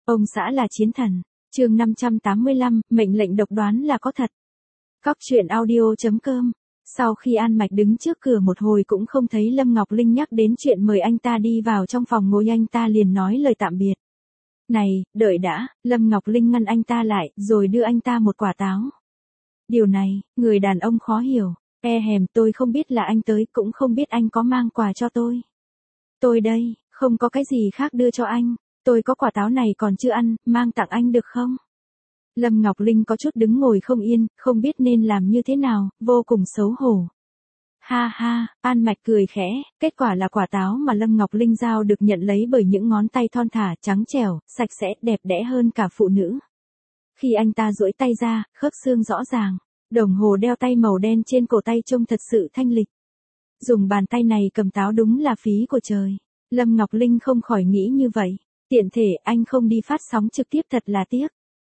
Ông xã là chiến thần. Chương 585, mệnh lệnh độc đoán là có thật. Cóc truyện audio.com. Sau khi An Mạch đứng trước cửa một hồi cũng không thấy Lâm Ngọc Linh nhắc đến chuyện mời anh ta đi vào trong phòng ngồi, anh ta liền nói lời tạm biệt. Này, đợi đã, Lâm Ngọc Linh ngăn anh ta lại, rồi đưa anh ta một quả táo. Điều này, người đàn ông khó hiểu. Tôi không biết là anh tới, cũng không biết anh có mang quà cho tôi. Tôi đây, không có cái gì khác đưa cho anh. Tôi có quả táo này còn chưa ăn, mang tặng anh được không? Lâm Ngọc Linh có chút đứng ngồi không yên, không biết nên làm như thế nào, vô cùng xấu hổ. Ha ha, An Mạch cười khẽ, kết quả là quả táo mà Lâm Ngọc Linh giao được nhận lấy bởi những ngón tay thon thả, trắng trẻo, sạch sẽ, đẹp đẽ hơn cả phụ nữ. Khi anh ta duỗi tay ra, khớp xương rõ ràng, đồng hồ đeo tay màu đen trên cổ tay trông thật sự thanh lịch. Dùng bàn tay này cầm táo đúng là phí của trời. Lâm Ngọc Linh không khỏi nghĩ như vậy. Tiện thể anh không đi phát sóng trực tiếp thật là tiếc.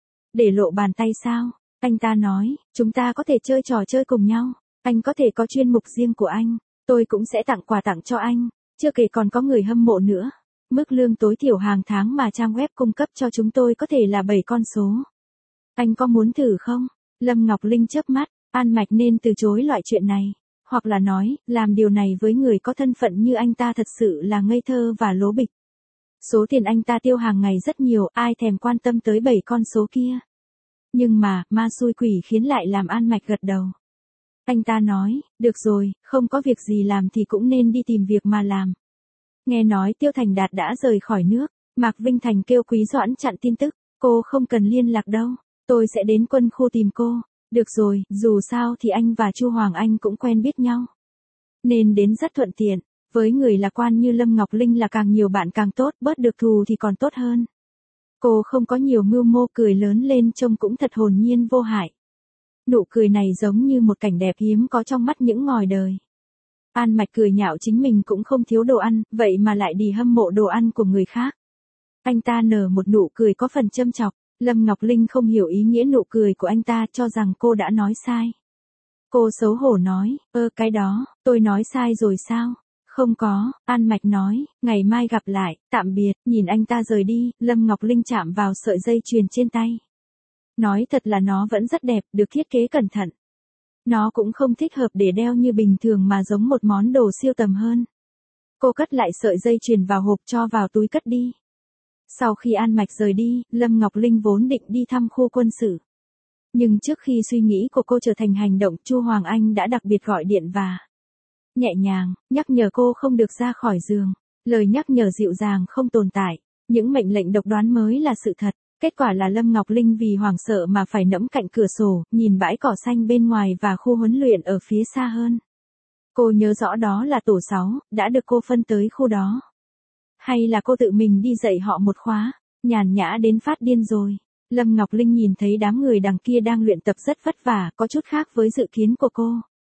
Để lộ bàn tay sao? Anh ta nói, chúng ta có thể chơi trò chơi cùng nhau. Anh có thể có chuyên mục riêng của anh. Tôi cũng sẽ tặng quà tặng cho anh. Chưa kể còn có người hâm mộ nữa. Mức lương tối thiểu hàng tháng mà trang web cung cấp cho chúng tôi có thể là 7 con số. Anh có muốn thử không? Lâm Ngọc Linh chớp mắt, An Mạch nên từ chối loại chuyện này. Hoặc là nói, làm điều này với người có thân phận như anh ta thật sự là ngây thơ và lố bịch. Số tiền anh ta tiêu hàng ngày rất nhiều, ai thèm quan tâm tới 7 con số kia. Nhưng mà, ma xui quỷ khiến lại làm An Mạch gật đầu. Anh ta nói, được rồi, không có việc gì làm thì cũng nên đi tìm việc mà làm. Nghe nói Tiêu Thành Đạt đã rời khỏi nước, Mạc Vinh Thành kêu Quý Doãn chặn tin tức, cô không cần liên lạc đâu, tôi sẽ đến quân khu tìm cô. Được rồi, dù sao thì anh và Chu Hoàng Anh cũng quen biết nhau. Nên đến rất thuận tiện. Với người lạc quan như Lâm Ngọc Linh là càng nhiều bạn càng tốt, bớt được thù thì còn tốt hơn. Cô không có nhiều mưu mô, cười lớn lên trông cũng thật hồn nhiên vô hại. Nụ cười này giống như một cảnh đẹp hiếm có trong mắt những ngòi đời. An Mạch cười nhạo chính mình cũng không thiếu đồ ăn, vậy mà lại đi hâm mộ đồ ăn của người khác. Anh ta nở một nụ cười có phần châm chọc, Lâm Ngọc Linh không hiểu ý nghĩa nụ cười của anh ta, cho rằng cô đã nói sai. Cô xấu hổ nói, cái đó, tôi nói sai rồi sao? Không có, An Mạch nói, ngày mai gặp lại, tạm biệt. Nhìn anh ta rời đi, Lâm Ngọc Linh chạm vào sợi dây chuyền trên tay. Nói thật là nó vẫn rất đẹp, được thiết kế cẩn thận. Nó cũng không thích hợp để đeo như bình thường mà giống một món đồ siêu tầm hơn. Cô cất lại sợi dây chuyền vào hộp, cho vào túi cất đi. Sau khi An Mạch rời đi, Lâm Ngọc Linh vốn định đi thăm khu quân sự. Nhưng trước khi suy nghĩ của cô trở thành hành động, Chu Hoàng Anh đã đặc biệt gọi điện và nhẹ nhàng nhắc nhở cô không được ra khỏi giường. Lời nhắc nhở dịu dàng không tồn tại, những mệnh lệnh độc đoán mới là sự thật. Kết quả là Lâm Ngọc Linh vì hoảng sợ mà phải nẫm cạnh cửa sổ, nhìn bãi cỏ xanh bên ngoài và khu huấn luyện ở phía xa hơn. Cô nhớ rõ đó là tổ 6, đã được cô phân tới khu đó. Hay là cô tự mình đi dạy họ một khóa, nhàn nhã đến phát điên rồi. Lâm Ngọc Linh nhìn thấy đám người đằng kia đang luyện tập rất vất vả, có chút khác với dự kiến của cô.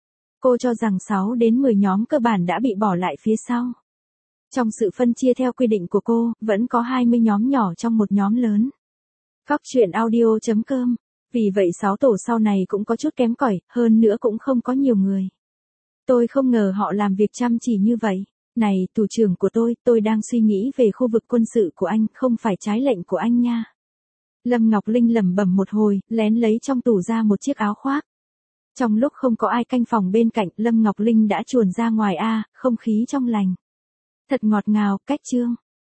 Cô cho rằng 6 đến 10 nhóm cơ bản đã bị bỏ lại phía sau. Trong sự phân chia theo quy định của cô, vẫn có 20 nhóm nhỏ trong một nhóm lớn. Cóc truyện audio.com. Vì vậy 6 tổ sau này cũng có chút kém cỏi, hơn nữa cũng không có nhiều người. Tôi không ngờ họ làm việc chăm chỉ như vậy. Này, thủ trưởng của tôi đang suy nghĩ về khu vực quân sự của anh, không phải trái lệnh của anh nha. Lâm Ngọc Linh lẩm bẩm một hồi, lén lấy trong tủ ra một chiếc áo khoác. Trong lúc không có ai canh phòng bên cạnh, Lâm Ngọc Linh đã chuồn ra ngoài, không khí trong lành. Thật ngọt ngào, cách chương.